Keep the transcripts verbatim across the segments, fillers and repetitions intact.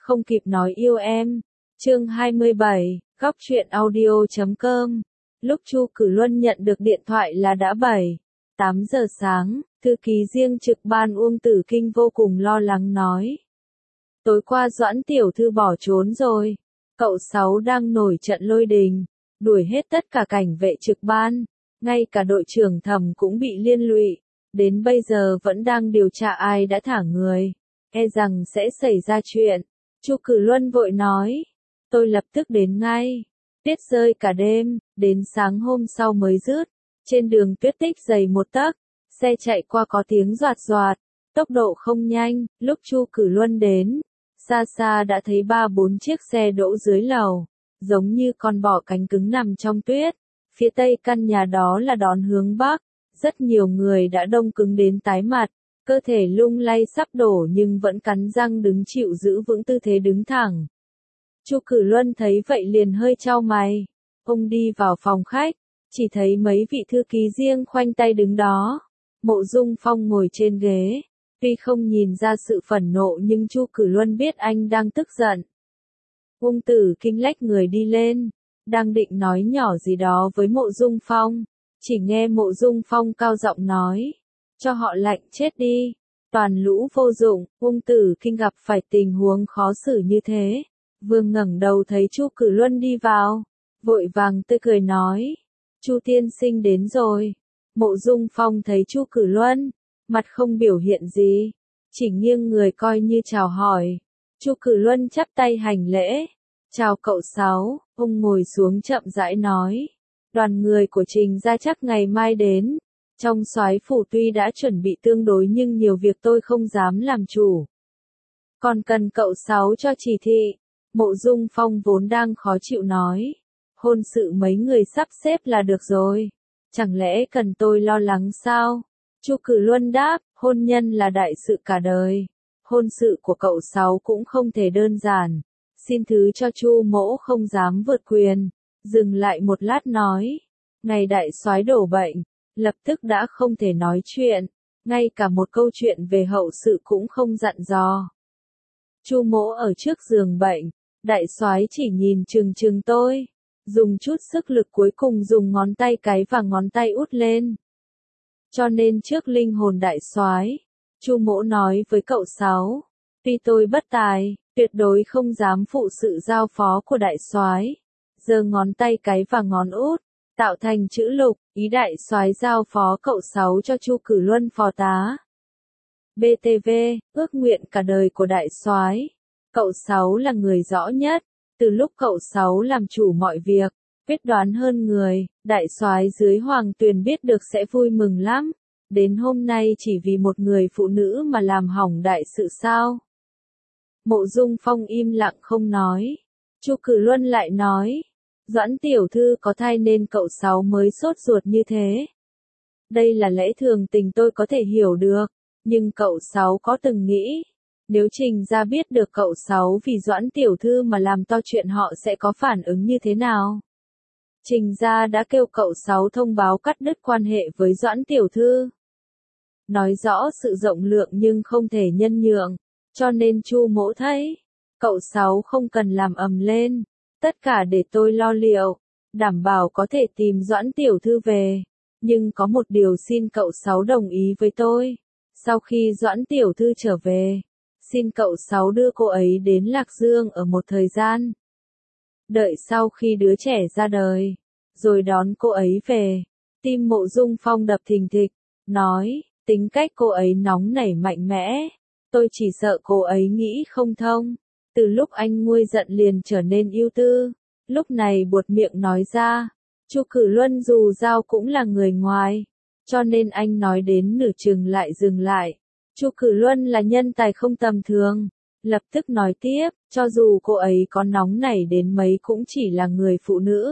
Không kịp nói yêu em. Chương hai mươi bảy, góc truyện audio chấm com. Lúc Chu Cử Luân nhận được điện thoại là đã bảy, tám giờ sáng, thư ký riêng trực ban Uông Tử Kinh vô cùng lo lắng nói. Tối qua Doãn tiểu thư bỏ trốn rồi. Cậu Sáu đang nổi trận lôi đình, đuổi hết tất cả cảnh vệ trực ban, ngay cả đội trưởng Thẩm cũng bị liên lụy, đến bây giờ vẫn đang điều tra ai đã thả người, e rằng sẽ xảy ra chuyện. Chu Cử Luân vội nói, tôi lập tức đến ngay. Tuyết rơi cả đêm, đến sáng hôm sau mới dứt, trên đường tuyết tích dày một tấc, xe chạy qua có tiếng doạt doạt, tốc độ không nhanh. Lúc Chu Cử Luân đến, xa xa đã thấy ba bốn chiếc xe đỗ dưới lầu, giống như con bò cánh cứng nằm trong tuyết. Phía tây căn nhà đó là đón hướng bắc, rất nhiều người đã đông cứng đến tái mặt, cơ thể lung lay sắp đổ nhưng vẫn cắn răng đứng chịu giữ vững tư thế đứng thẳng. Chu Cử Luân thấy vậy liền hơi chau mày, ông đi vào phòng khách, chỉ thấy mấy vị thư ký riêng khoanh tay đứng đó, Mộ Dung Phong ngồi trên ghế, tuy không nhìn ra sự phẫn nộ nhưng Chu Cử Luân biết anh đang tức giận. Uông Tử Kinh lách người đi lên, đang định nói nhỏ gì đó với Mộ Dung Phong, chỉ nghe Mộ Dung Phong cao giọng nói, cho họ lạnh chết đi, toàn lũ vô dụng. Uông Tử Kinh gặp phải tình huống khó xử như thế, vừa ngẩng đầu thấy Chu Cử Luân đi vào, vội vàng tươi cười nói, Chu tiên sinh đến rồi. Mộ Dung Phong thấy Chu Cử Luân, mặt không biểu hiện gì, chỉ nghiêng người coi như chào hỏi. Chu Cử Luân chắp tay hành lễ, chào cậu Sáu. Ông ngồi xuống chậm rãi nói, đoàn người của Trình gia chắc ngày mai đến, trong soái phủ tuy đã chuẩn bị tương đối nhưng nhiều việc tôi không dám làm chủ, còn cần cậu Sáu cho chỉ thị. Mộ Dung Phong vốn đang khó chịu nói, hôn sự mấy người sắp xếp là được rồi, chẳng lẽ cần tôi lo lắng sao? Chu Cử Luân đáp, hôn nhân là đại sự cả đời, hôn sự của cậu Sáu cũng không thể đơn giản, xin thứ cho Chu mỗ không dám vượt quyền. Dừng lại một lát nói, ngày đại soái đổ bệnh, lập tức đã không thể nói chuyện, ngay cả một câu chuyện về hậu sự cũng không dặn dò. Chu mỗ ở trước giường bệnh, đại soái chỉ nhìn chừng chừng tôi, dùng chút sức lực cuối cùng dùng ngón tay cái và ngón tay út lên. Cho nên trước linh hồn đại soái, Chu mỗ nói với cậu Sáu, tuy tôi bất tài, tuyệt đối không dám phụ sự giao phó của đại soái. Giơ ngón tay cái và ngón út, tạo thành chữ lục, ý đại soái giao phó cậu Sáu cho Chu Cử Luân phó tá. bê tê vê, ước nguyện cả đời của đại soái. Cậu Sáu là người rõ nhất, từ lúc cậu Sáu làm chủ mọi việc, quyết đoán hơn người, đại soái dưới Hoàng Tuyền biết được sẽ vui mừng lắm. Đến hôm nay chỉ vì một người phụ nữ mà làm hỏng đại sự sao? Mộ Dung Phong im lặng không nói. Chu Cử Luân lại nói, Doãn tiểu thư có thai nên cậu Sáu mới sốt ruột như thế. Đây là lẽ thường tình tôi có thể hiểu được, nhưng cậu Sáu có từng nghĩ, nếu Trình gia biết được cậu Sáu vì Doãn tiểu thư mà làm to chuyện họ sẽ có phản ứng như thế nào? Trình gia đã kêu cậu Sáu thông báo cắt đứt quan hệ với Doãn tiểu thư. Nói rõ sự rộng lượng nhưng không thể nhân nhượng, cho nên Chu mỗ thấy, cậu Sáu không cần làm ầm lên, tất cả để tôi lo liệu, đảm bảo có thể tìm Doãn tiểu thư về, nhưng có một điều xin cậu Sáu đồng ý với tôi, sau khi Doãn tiểu thư trở về, xin cậu Sáu đưa cô ấy đến Lạc Dương ở một thời gian. Đợi sau khi đứa trẻ ra đời, rồi đón cô ấy về. Tim Mộ Dung Phong đập thình thịch, nói, tính cách cô ấy nóng nảy mạnh mẽ, tôi chỉ sợ cô ấy nghĩ không thông. Từ lúc anh nguôi giận liền trở nên ưu tư, lúc này buột miệng nói ra, Chu Cử Luân dù sao cũng là người ngoài, cho nên anh nói đến nửa chừng lại dừng lại. Chu Cử Luân là nhân tài không tầm thường, lập tức nói tiếp, cho dù cô ấy có nóng nảy đến mấy cũng chỉ là người phụ nữ.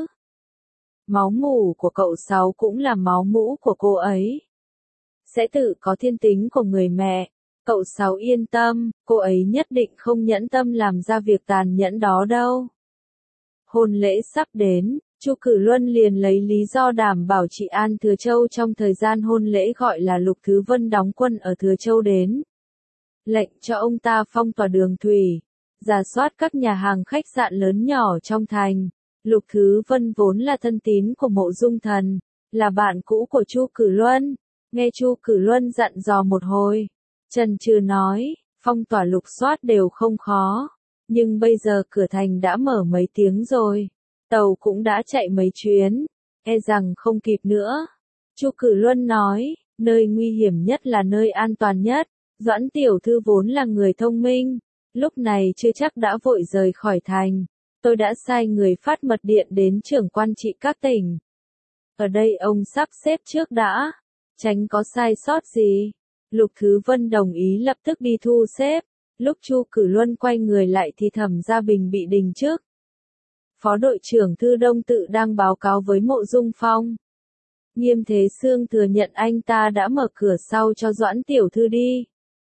Máu mủ của cậu Sáu cũng là máu mũ của cô ấy. Sẽ tự có thiên tính của người mẹ. Cậu Sáu yên tâm, cô ấy nhất định không nhẫn tâm làm ra việc tàn nhẫn đó đâu. Hôn lễ sắp đến, Chu Cử Luân liền lấy lý do đảm bảo chị An Thừa Châu trong thời gian hôn lễ gọi là Lục Thứ Vân đóng quân ở Thừa Châu đến. Lệnh cho ông ta phong tỏa đường thủy, rà soát các nhà hàng khách sạn lớn nhỏ trong thành. Lục Thứ Vân vốn là thân tín của Mộ Dung Thần, là bạn cũ của Chu Cử Luân. Nghe Chu Cử Luân dặn dò một hồi, Trần Trừ nói, phong tỏa lục soát đều không khó. Nhưng bây giờ cửa thành đã mở mấy tiếng rồi, tàu cũng đã chạy mấy chuyến, e rằng không kịp nữa. Chu Cử Luân nói, nơi nguy hiểm nhất là nơi an toàn nhất. Doãn tiểu thư vốn là người thông minh, lúc này chưa chắc đã vội rời khỏi thành. Tôi đã sai người phát mật điện đến trưởng quan trị các tỉnh. Ở đây ông sắp xếp trước đã, tránh có sai sót gì. Lục Thứ Vân đồng ý lập tức đi thu xếp. Lúc Chu Cử Luân quay người lại thì Thẩm Gia Bình bị đình trước. Phó đội trưởng Thư Đông Tự đang báo cáo với Mộ Dung Phong. Nghiêm Thế Sương thừa nhận anh ta đã mở cửa sau cho Doãn tiểu thư đi.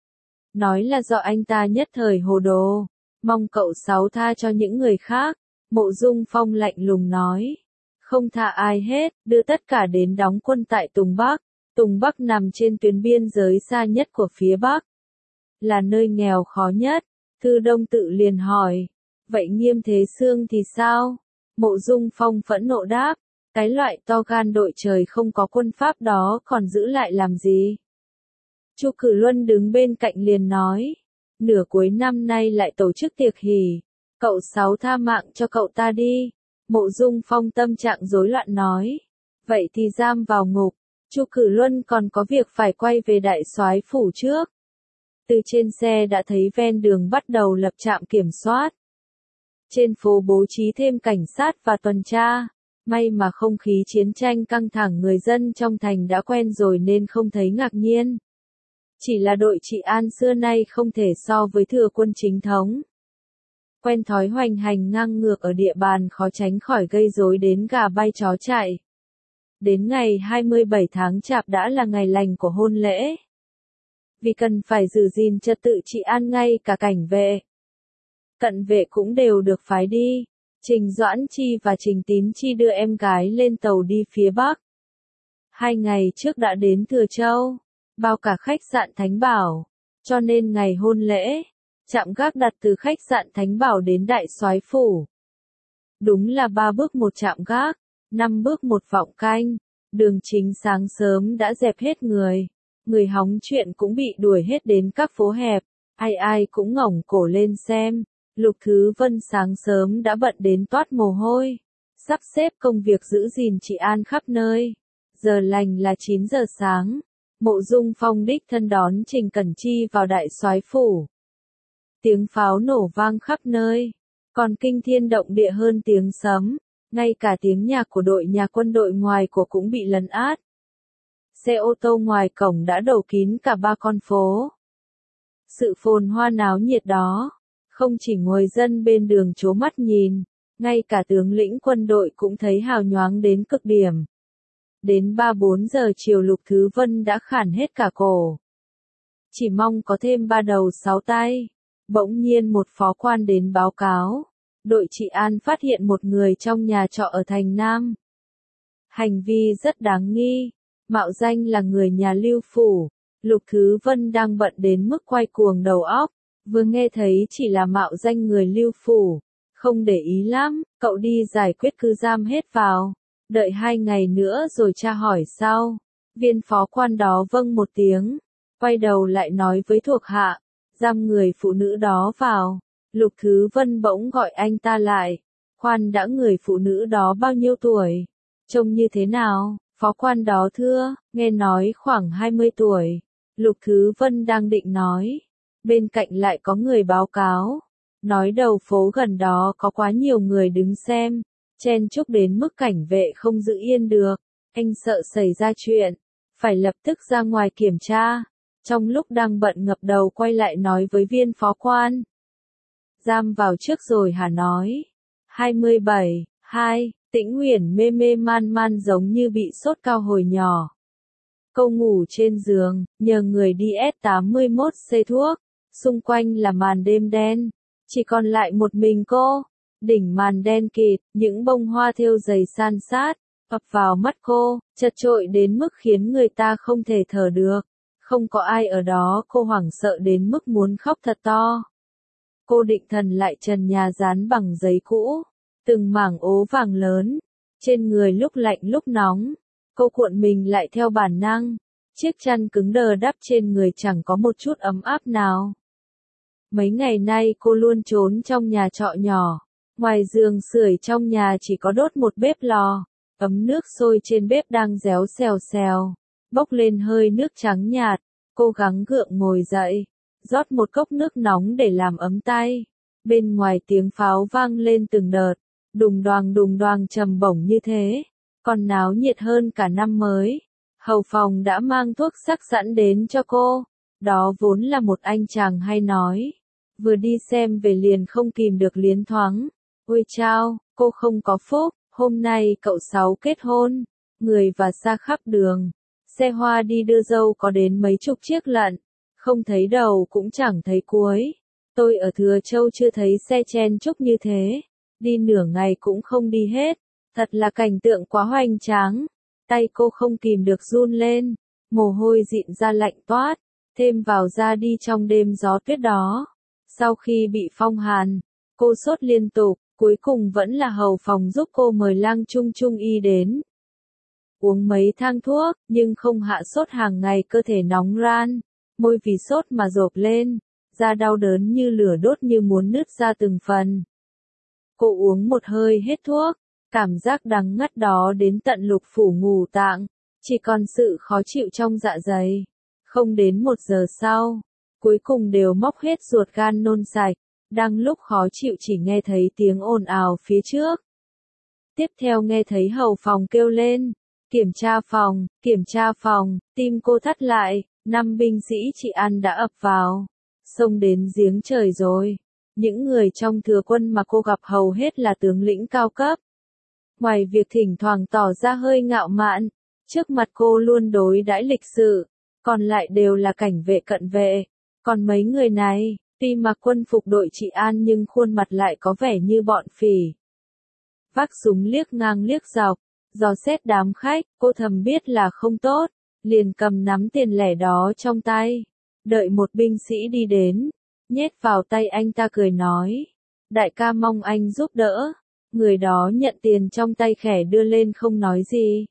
Nói là do anh ta nhất thời hồ đồ, mong cậu Sáu tha cho những người khác. Mộ Dung Phong lạnh lùng nói, không tha ai hết, đưa tất cả đến đóng quân tại Tùng Bắc. Tùng Bắc nằm trên tuyến biên giới xa nhất của phía Bắc, là nơi nghèo khó nhất. Thư Đông Tự liền hỏi, vậy Nghiêm Thế Sương thì sao? Mộ Dung Phong phẫn nộ đáp, cái loại to gan đội trời không có quân pháp đó còn giữ lại làm gì? Chu Cử Luân đứng bên cạnh liền nói, nửa cuối năm nay lại tổ chức tiệc hỷ, cậu Sáu tha mạng cho cậu ta đi. Mộ Dung Phong tâm trạng rối loạn nói, vậy thì giam vào ngục. Chu Cử Luân còn có việc phải quay về Đại Soái phủ trước. Từ trên xe đã thấy ven đường bắt đầu lập trạm kiểm soát. Trên phố bố trí thêm cảnh sát và tuần tra. May mà không khí chiến tranh căng thẳng, người dân trong thành đã quen rồi nên không thấy ngạc nhiên. Chỉ là đội trị an xưa nay không thể so với thừa quân chính thống. Quen thói hoành hành ngang ngược ở địa bàn khó tránh khỏi gây rối đến gà bay chó chạy. Đến ngày hai mươi bảy tháng Chạp đã là ngày lành của hôn lễ. Vì cần phải giữ gìn trật tự trị an, ngay cả cảnh vệ, cận vệ cũng đều được phái đi. Trình Doãn Chi và Trình Tín Chi đưa em gái lên tàu đi phía Bắc. Hai ngày trước đã đến Thừa Châu, bao cả khách sạn Thánh Bảo, cho nên ngày hôn lễ, trạm gác đặt từ khách sạn Thánh Bảo đến Đại Soái phủ. Đúng là ba bước một trạm gác, năm bước một vọng canh. Đường chính sáng sớm đã dẹp hết người, người hóng chuyện cũng bị đuổi hết đến các phố hẹp, ai ai cũng ngẩng cổ lên xem. Lục Thứ Vân sáng sớm đã bận đến toát mồ hôi, sắp xếp công việc giữ gìn trị an khắp nơi. Giờ lành là chín giờ sáng, Mộ Dung Phong đích thân đón Trình Cẩn Chi vào Đại Soái phủ. Tiếng pháo nổ vang khắp nơi, còn kinh thiên động địa hơn tiếng sấm, ngay cả tiếng nhạc của đội nhà quân đội ngoài của cũng bị lấn át. Xe ô tô ngoài cổng đã đổ kín cả ba con phố. Sự phồn hoa náo nhiệt đó, không chỉ người dân bên đường trố mắt nhìn, ngay cả tướng lĩnh quân đội cũng thấy hào nhoáng đến cực điểm. Đến ba bốn giờ chiều Lục Thứ Vân đã khản hết cả cổ. Chỉ mong có thêm ba đầu sáu tay. Bỗng nhiên một phó quan đến báo cáo, đội trị an phát hiện một người trong nhà trọ ở thành Nam. Hành vi rất đáng nghi, mạo danh là người nhà Lưu phủ. Lục Thứ Vân đang bận đến mức quay cuồng đầu óc, vừa nghe thấy chỉ là mạo danh người Lưu phủ, không để ý lắm, cậu đi giải quyết cứ giam hết vào, đợi hai ngày nữa rồi tra hỏi sau. Viên phó quan đó vâng một tiếng, quay đầu lại nói với thuộc hạ, giam người phụ nữ đó vào. Lục Thứ Vân bỗng gọi anh ta lại, khoan đã, người phụ nữ đó bao nhiêu tuổi, trông như thế nào? Phó quan đó thưa, nghe nói khoảng hai mươi tuổi. Lục Thứ Vân đang định nói, bên cạnh lại có người báo cáo, nói đầu phố gần đó có quá nhiều người đứng xem, chen chúc đến mức cảnh vệ không giữ yên được. Anh sợ xảy ra chuyện, phải lập tức ra ngoài kiểm tra. Trong lúc đang bận ngập đầu quay lại nói với viên phó quan, giam vào trước rồi hả? Nói hai mươi bảy, hai. Tĩnh Uyển mê mê man man giống như bị sốt cao hồi nhỏ. Cô ngủ trên giường, nhờ người đi S tám mươi mốt xê thuốc. Xung quanh là màn đêm đen, chỉ còn lại một mình cô. Đỉnh màn đen kịt, những bông hoa thêu dày san sát, ập vào mắt cô, chật chội đến mức khiến người ta không thể thở được. Không có ai ở đó, cô hoảng sợ đến mức muốn khóc thật to. Cô định thần lại trần nhà dán bằng giấy cũ, từng mảng ố vàng lớn, trên người lúc lạnh lúc nóng, cô cuộn mình lại theo bản năng, chiếc chăn cứng đờ đắp trên người chẳng có một chút ấm áp nào. Mấy ngày nay cô luôn trốn trong nhà trọ nhỏ, ngoài giường sưởi trong nhà chỉ có đốt một bếp lò, ấm nước sôi trên bếp đang réo xèo xèo, bốc lên hơi nước trắng nhạt, cô gắng gượng ngồi dậy, rót một cốc nước nóng để làm ấm tay. Bên ngoài tiếng pháo vang lên từng đợt, đùng đoàng đùng đoàng trầm bổng như thế, còn náo nhiệt hơn cả năm mới. Hầu phòng đã mang thuốc sắc sẵn đến cho cô, đó vốn là một anh chàng hay nói. Vừa đi xem về liền không kìm được liến thoáng. Ôi chao, cô không có phúc, hôm nay cậu Sáu kết hôn, người và xa khắp đường. Xe hoa đi đưa dâu có đến mấy chục chiếc lận, không thấy đầu cũng chẳng thấy cuối. Tôi ở Thừa Châu chưa thấy xe chen chúc như thế, đi nửa ngày cũng không đi hết, thật là cảnh tượng quá hoành tráng. Tay cô không kìm được run lên, mồ hôi dịn ra lạnh toát, thêm vào ra đi trong đêm gió tuyết đó. Sau khi bị phong hàn, cô sốt liên tục, cuối cùng vẫn là hầu phòng giúp cô mời lang trung trung y đến. Uống mấy thang thuốc, nhưng không hạ sốt hàng ngày, cơ thể nóng ran, môi vì sốt mà rộp lên, da đau đớn như lửa đốt như muốn nứt ra từng phần. Cô uống một hơi hết thuốc, cảm giác đắng ngắt đó đến tận lục phủ ngũ tạng, chỉ còn sự khó chịu trong dạ dày. Không đến một giờ sau, cuối cùng đều móc hết ruột gan nôn sạch, đang lúc khó chịu chỉ nghe thấy tiếng ồn ào phía trước. Tiếp theo nghe thấy hầu phòng kêu lên, kiểm tra phòng, kiểm tra phòng, tim cô thắt lại, năm binh sĩ trị an đã ập vào, xông đến giếng trời rồi. Những người trong thừa quân mà cô gặp hầu hết là tướng lĩnh cao cấp. Ngoài việc thỉnh thoảng tỏ ra hơi ngạo mạn, trước mặt cô luôn đối đãi lịch sự, còn lại đều là cảnh vệ cận vệ. Còn mấy người này, tuy mặc quân phục đội trị an nhưng khuôn mặt lại có vẻ như bọn phỉ. Vác súng liếc ngang liếc dọc, dò xét đám khách, cô thầm biết là không tốt, liền cầm nắm tiền lẻ đó trong tay. Đợi một binh sĩ đi đến, nhét vào tay anh ta cười nói, đại ca mong anh giúp đỡ. Người đó nhận tiền trong tay khẽ đưa lên không nói gì.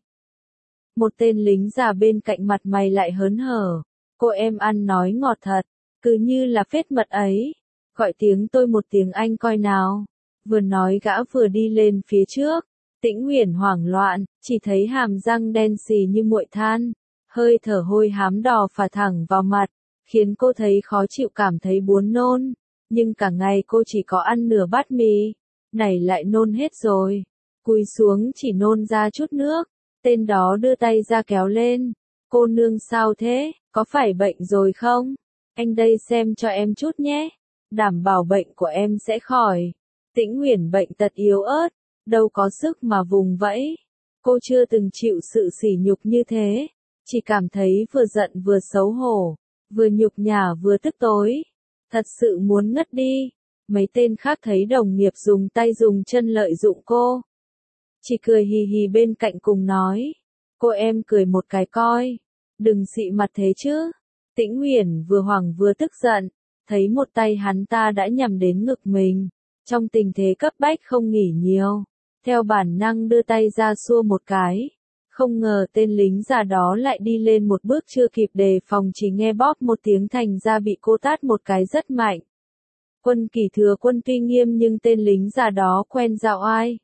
Một tên lính già bên cạnh mặt mày lại hớn hở, cô em ăn nói ngọt thật, cứ như là phết mật ấy, gọi tiếng tôi một tiếng anh coi nào. Vừa nói gã vừa đi lên phía trước, Tĩnh Uyển hoảng loạn, chỉ thấy hàm răng đen xì như muội than, hơi thở hôi hám đỏ phả thẳng vào mặt, khiến cô thấy khó chịu, cảm thấy buồn nôn, nhưng cả ngày cô chỉ có ăn nửa bát mì, này lại nôn hết rồi, cúi xuống chỉ nôn ra chút nước, tên đó đưa tay ra kéo lên, cô nương sao thế, có phải bệnh rồi không? Anh đây xem cho em chút nhé, đảm bảo bệnh của em sẽ khỏi. Tĩnh Uyển bệnh tật yếu ớt, đâu có sức mà vùng vẫy, cô chưa từng chịu sự sỉ nhục như thế, chỉ cảm thấy vừa giận vừa xấu hổ, vừa nhục nhã vừa tức tối, thật sự muốn ngất đi. Mấy tên khác thấy đồng nghiệp dùng tay dùng chân lợi dụng cô, chỉ cười hì hì bên cạnh cùng nói, cô em cười một cái coi, đừng xị mặt thế chứ. Tĩnh Uyển vừa hoảng vừa tức giận, thấy một tay hắn ta đã nhằm đến ngực mình, trong tình thế cấp bách không nghỉ nhiều, theo bản năng đưa tay ra xua một cái, không ngờ tên lính già đó lại đi lên một bước, chưa kịp đề phòng chỉ nghe bóp một tiếng thành ra bị cô tát một cái rất mạnh. Quân Kỷ Thừa Quân tuy nghiêm nhưng tên lính già đó quen dạo ai.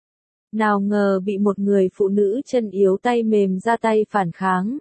Nào ngờ bị một người phụ nữ chân yếu tay mềm ra tay phản kháng.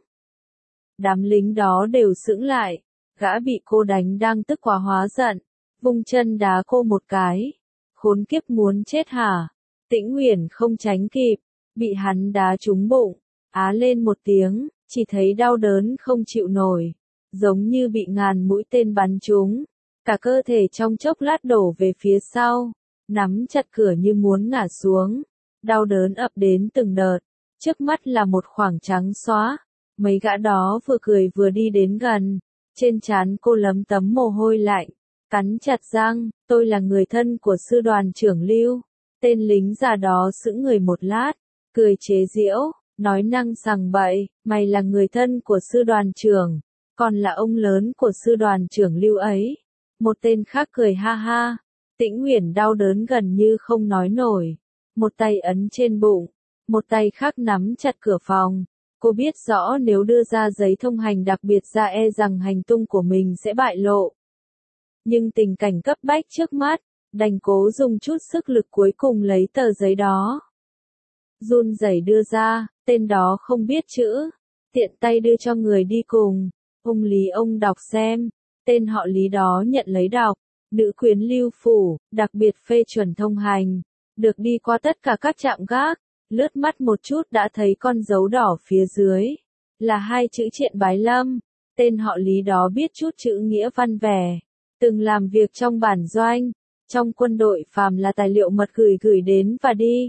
Đám lính đó đều sững lại, gã bị cô đánh đang tức quá hóa giận, vung chân đá cô một cái. Khốn kiếp muốn chết hả? Tĩnh Uyển không tránh kịp, bị hắn đá trúng bụng, á lên một tiếng, chỉ thấy đau đớn không chịu nổi, giống như bị ngàn mũi tên bắn trúng. Cả cơ thể trong chốc lát đổ về phía sau, nắm chặt cửa như muốn ngã xuống, đau đớn ập đến từng đợt, trước mắt là một khoảng trắng xóa, mấy gã đó vừa cười vừa đi đến gần, trên trán cô lấm tấm mồ hôi lạnh, cắn chặt răng, tôi là người thân của sư đoàn trưởng Lưu, tên lính già đó sững người một lát, cười chế giễu, nói năng sằng bậy, mày là người thân của sư đoàn trưởng, còn là ông lớn của sư đoàn trưởng Lưu ấy. Một tên khác cười ha ha. Tĩnh Uyển đau đớn gần như không nói nổi. Một tay ấn trên bụng, một tay khác nắm chặt cửa phòng. Cô biết rõ nếu đưa ra giấy thông hành đặc biệt ra e rằng hành tung của mình sẽ bại lộ. Nhưng tình cảnh cấp bách trước mắt, đành cố dùng chút sức lực cuối cùng lấy tờ giấy đó. Run rẩy đưa ra, tên đó không biết chữ, tiện tay đưa cho người đi cùng. Ông Lý ông đọc xem, tên họ Lý đó nhận lấy đọc, nữ quyến lưu phủ, đặc biệt phê chuẩn thông hành, được đi qua tất cả các trạm gác, lướt mắt một chút đã thấy con dấu đỏ phía dưới, là hai chữ Triện Bái Lâm. Tên họ Lý đó biết chút chữ nghĩa văn vẻ, từng làm việc trong bản doanh, trong quân đội phàm là tài liệu mật gửi gửi đến và đi.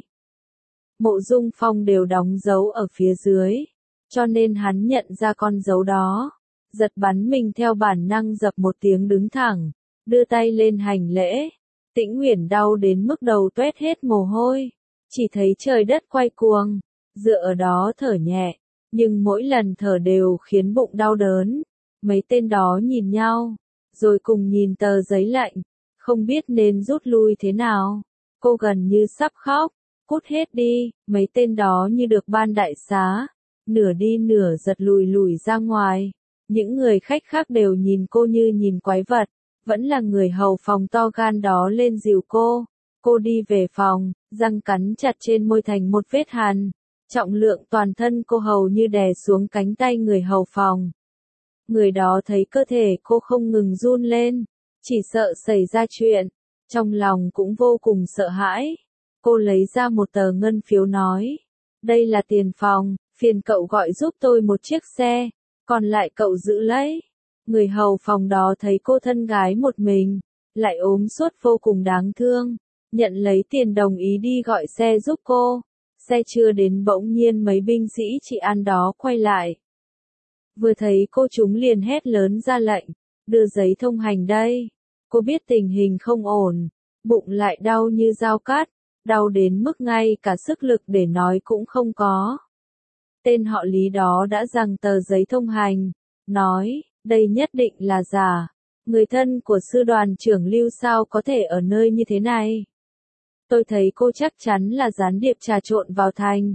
Mộ Dung Phong đều đóng dấu ở phía dưới, cho nên hắn nhận ra con dấu đó, giật bắn mình theo bản năng dập một tiếng đứng thẳng, đưa tay lên hành lễ. Tĩnh Uyển đau đến mức đầu toét hết mồ hôi, chỉ thấy trời đất quay cuồng, dựa ở đó thở nhẹ, nhưng mỗi lần thở đều khiến bụng đau đớn. Mấy tên đó nhìn nhau, rồi cùng nhìn tờ giấy lệnh, không biết nên rút lui thế nào. Cô gần như sắp khóc, cút hết đi. Mấy tên đó như được ban đại xá, nửa đi nửa giật lùi lùi ra ngoài. Những người khách khác đều nhìn cô như nhìn quái vật, vẫn là người hầu phòng to gan đó lên dìu cô. Cô đi về phòng, răng cắn chặt trên môi thành một vết hằn, trọng lượng toàn thân cô hầu như đè xuống cánh tay người hầu phòng. Người đó thấy cơ thể cô không ngừng run lên, chỉ sợ xảy ra chuyện, trong lòng cũng vô cùng sợ hãi. Cô lấy ra một tờ ngân phiếu nói, đây là tiền phòng, phiền cậu gọi giúp tôi một chiếc xe, còn lại cậu giữ lấy. Người hầu phòng đó thấy cô thân gái một mình, lại ốm sốt vô cùng đáng thương, nhận lấy tiền đồng ý đi gọi xe giúp cô. Xe chưa đến bỗng nhiên mấy binh sĩ trị an đó quay lại. Vừa thấy cô chúng liền hét lớn ra lệnh, đưa giấy thông hành đây. Cô biết tình hình không ổn, bụng lại đau như dao cắt, đau đến mức ngay cả sức lực để nói cũng không có. Tên họ Lý đó đã giằng tờ giấy thông hành, nói, đây nhất định là giả, người thân của sư đoàn trưởng Lưu sao có thể ở nơi như thế này. Tôi thấy cô chắc chắn là gián điệp trà trộn vào thành.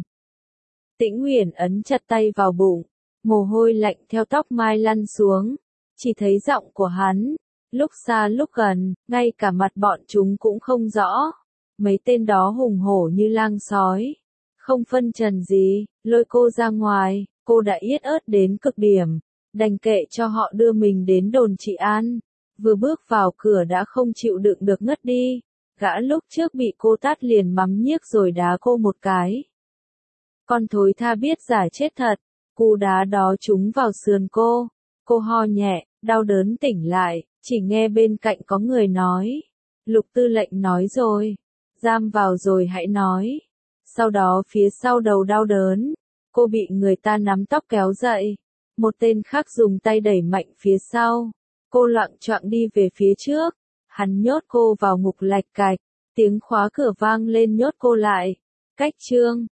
Tĩnh Uyển ấn chặt tay vào bụng, mồ hôi lạnh theo tóc mai lăn xuống, chỉ thấy giọng của hắn, lúc xa lúc gần, ngay cả mặt bọn chúng cũng không rõ. Mấy tên đó hùng hổ như lang sói, không phân trần gì, lôi cô ra ngoài. Cô đã yết ớt đến cực điểm, đành kệ cho họ đưa mình đến đồn trị an. Vừa bước vào cửa đã không chịu đựng được ngất đi. Gã lúc trước bị cô tát liền mắm nhiếc rồi đá cô một cái. Con thối tha biết giả chết thật, cú đá đó trúng vào sườn cô. Cô ho nhẹ, đau đớn tỉnh lại, chỉ nghe bên cạnh có người nói. Lục tư lệnh nói rồi, giam vào rồi hãy nói. Sau đó phía sau đầu đau đớn, cô bị người ta nắm tóc kéo dậy. Một tên khác dùng tay đẩy mạnh phía sau. Cô loạng choạng đi về phía trước. Hắn nhốt cô vào ngục lạch cạch, tiếng khóa cửa vang lên nhốt cô lại. Cách chương